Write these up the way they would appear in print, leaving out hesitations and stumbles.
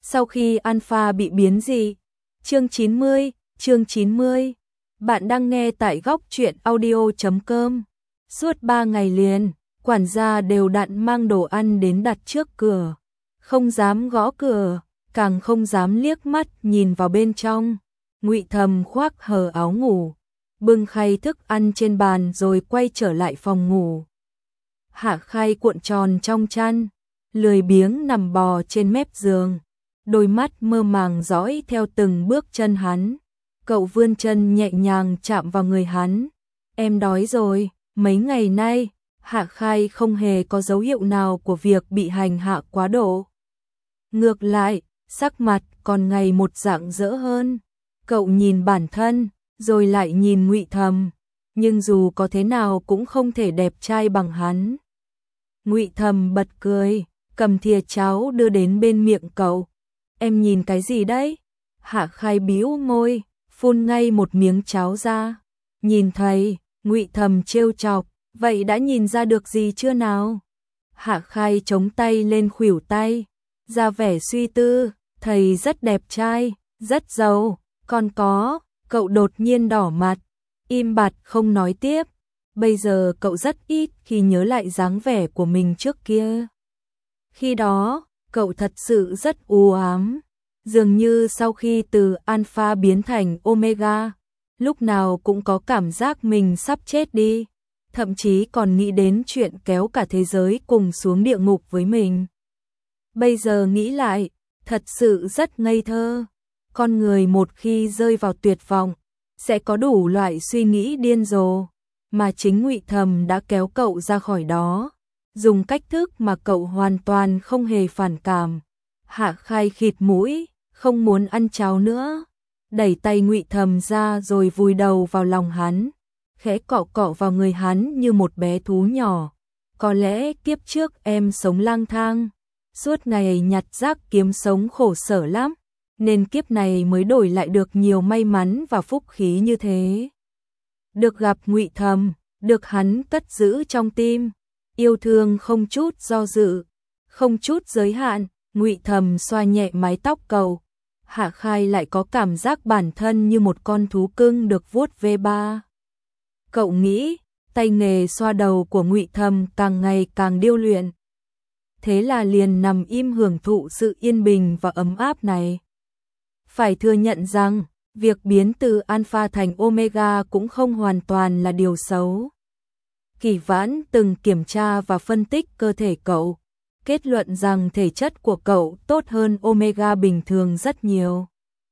Sau khi Alpha bị biến dị. Chương 90. Bạn đang nghe tại góc truyện audio.com. Suốt 3 ngày liền, quản gia đều đặn mang đồ ăn đến đặt trước cửa. Không dám gõ cửa, càng không dám liếc mắt nhìn vào bên trong. Ngụy Thầm khoác hở áo ngủ, bưng khay thức ăn trên bàn rồi quay trở lại phòng ngủ. Hạ Khai cuộn tròn trong chăn, lười biếng nằm bò trên mép giường, đôi mắt mơ màng dõi theo từng bước chân hắn. Cậu vươn chân nhẹ nhàng chạm vào người hắn. Em đói rồi. Mấy ngày nay, Hạ Khai không hề có dấu hiệu nào của việc bị hành hạ quá độ. Ngược lại, sắc mặt còn ngày một rạng rỡ hơn. Cậu nhìn bản thân, rồi lại nhìn Ngụy Thầm, nhưng dù có thế nào cũng không thể đẹp trai bằng hắn. Ngụy Thầm bật cười, cầm thìa cháo đưa đến bên miệng cậu. Em nhìn cái gì đấy? Hạ Khai bĩu môi, phun ngay một miếng cháo ra. Nhìn thấy, Ngụy Thầm trêu chọc, vậy đã nhìn ra được gì chưa nào? Hạ Khai chống tay lên khuỷu tay, ra vẻ suy tư, thầy rất đẹp trai, rất giàu, còn có, cậu đột nhiên đỏ mặt, im bặt không nói tiếp. Bây giờ cậu rất ít khi nhớ lại dáng vẻ của mình trước kia. Khi đó, cậu thật sự rất u ám, dường như sau khi từ Alpha biến thành Omega, lúc nào cũng có cảm giác mình sắp chết đi, thậm chí còn nghĩ đến chuyện kéo cả thế giới cùng xuống địa ngục với mình. Bây giờ nghĩ lại, thật sự rất ngây thơ. Con người một khi rơi vào tuyệt vọng, sẽ có đủ loại suy nghĩ điên rồ, mà chính Ngụy Thầm đã kéo cậu ra khỏi đó, dùng cách thức mà cậu hoàn toàn không hề phản cảm. Hạ Khai khịt mũi, không muốn ăn cháo nữa, đẩy tay Ngụy Thầm ra rồi vùi đầu vào lòng hắn, khẽ cọ cọ vào người hắn như một bé thú nhỏ. Có lẽ kiếp trước em sống lang thang, suốt ngày nhặt rác kiếm sống khổ sở lắm, nên kiếp này mới đổi lại được nhiều may mắn và phúc khí như thế. Được gặp Ngụy Thầm, được hắn cất giữ trong tim, yêu thương không chút do dự, không chút giới hạn. Ngụy Thầm xoa nhẹ mái tóc cậu. Hạ Khai lại có cảm giác bản thân như một con thú cưng được vuốt ve ba. Cậu nghĩ, tay nghề xoa đầu của Ngụy Thầm càng ngày càng điêu luyện. Thế là liền nằm im hưởng thụ sự yên bình và ấm áp này. Phải thừa nhận rằng, việc biến từ Alpha thành Omega cũng không hoàn toàn là điều xấu. Kỳ Vãn từng kiểm tra và phân tích cơ thể cậu, kết luận rằng thể chất của cậu tốt hơn Omega bình thường rất nhiều.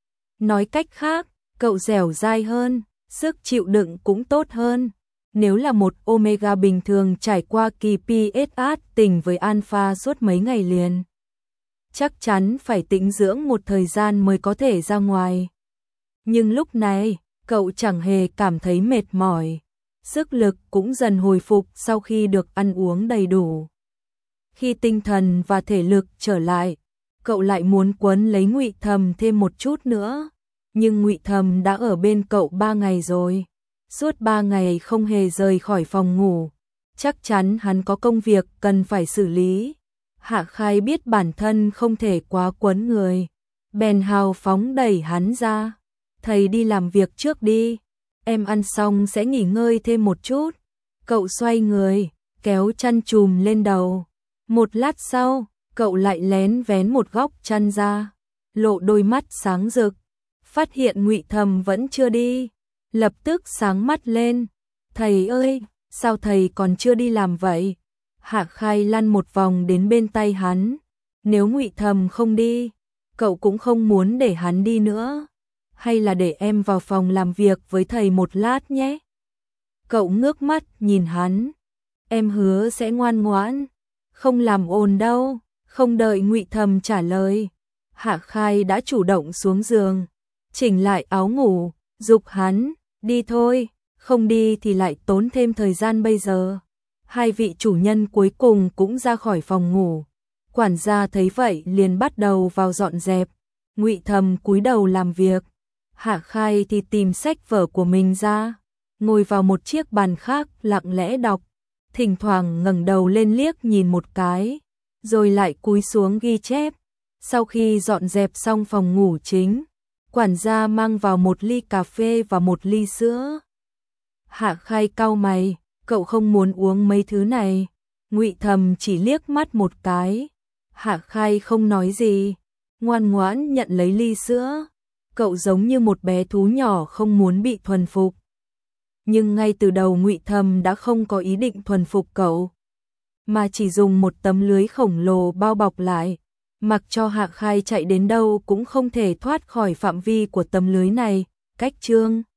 Nói cách khác, cậu dẻo dai hơn, sức chịu đựng cũng tốt hơn. Nếu là một Omega bình thường trải qua kỳ PSA tình với Alpha suốt mấy ngày liền, chắc chắn phải tĩnh dưỡng một thời gian mới có thể ra ngoài. Nhưng lúc này, cậu chẳng hề cảm thấy mệt mỏi, sức lực cũng dần hồi phục sau khi được ăn uống đầy đủ. Khi tinh thần và thể lực trở lại, cậu lại muốn quấn lấy Ngụy Thầm thêm một chút nữa. Nhưng Ngụy Thầm đã ở bên cậu 3 ngày rồi, suốt 3 ngày không hề rời khỏi phòng ngủ. Chắc chắn hắn có công việc cần phải xử lý. Hạ Khai biết bản thân không thể quá quấn người, bèn hào phóng đẩy hắn ra. Thầy đi làm việc trước đi, em ăn xong sẽ nghỉ ngơi thêm một chút. Cậu xoay người, kéo chăn chùm lên đầu. Một lát sau, cậu lại lén vén một góc chăn ra, lộ đôi mắt sáng rực, phát hiện Ngụy Thầm vẫn chưa đi, lập tức sáng mắt lên. Thầy ơi, sao thầy còn chưa đi làm vậy? Hạ Khai lăn một vòng đến bên tay hắn. Nếu Ngụy Thầm không đi, cậu cũng không muốn để hắn đi nữa. Hay là để em vào phòng làm việc với thầy một lát nhé? Cậu ngước mắt nhìn hắn. Em hứa sẽ ngoan ngoãn, không làm ồn đâu. Không đợi Ngụy Thầm trả lời, Hạ Khai đã chủ động xuống giường, chỉnh lại áo ngủ, giục hắn, đi thôi, không đi thì lại tốn thêm thời gian bây giờ. Hai vị chủ nhân cuối cùng cũng ra khỏi phòng ngủ. Quản gia thấy vậy liền bắt đầu vào dọn dẹp. Ngụy Thầm cúi đầu làm việc, Hạ Khai thì tìm sách vở của mình ra, ngồi vào một chiếc bàn khác lặng lẽ đọc, thỉnh thoảng ngẩng đầu lên liếc nhìn một cái, rồi lại cúi xuống ghi chép. Sau khi dọn dẹp xong phòng ngủ chính, quản gia mang vào một ly cà phê và một ly sữa. Hạ Khai cau mày, cậu không muốn uống mấy thứ này. Ngụy Thầm chỉ liếc mắt một cái. Hạ Khai không nói gì, ngoan ngoãn nhận lấy ly sữa. Cậu giống như một bé thú nhỏ không muốn bị thuần phục. Nhưng ngay từ đầu Ngụy Thầm đã không có ý định thuần phục cậu, mà chỉ dùng một tấm lưới khổng lồ bao bọc lại, mặc cho Hạ Khai chạy đến đâu cũng không thể thoát khỏi phạm vi của tấm lưới này. Cách chương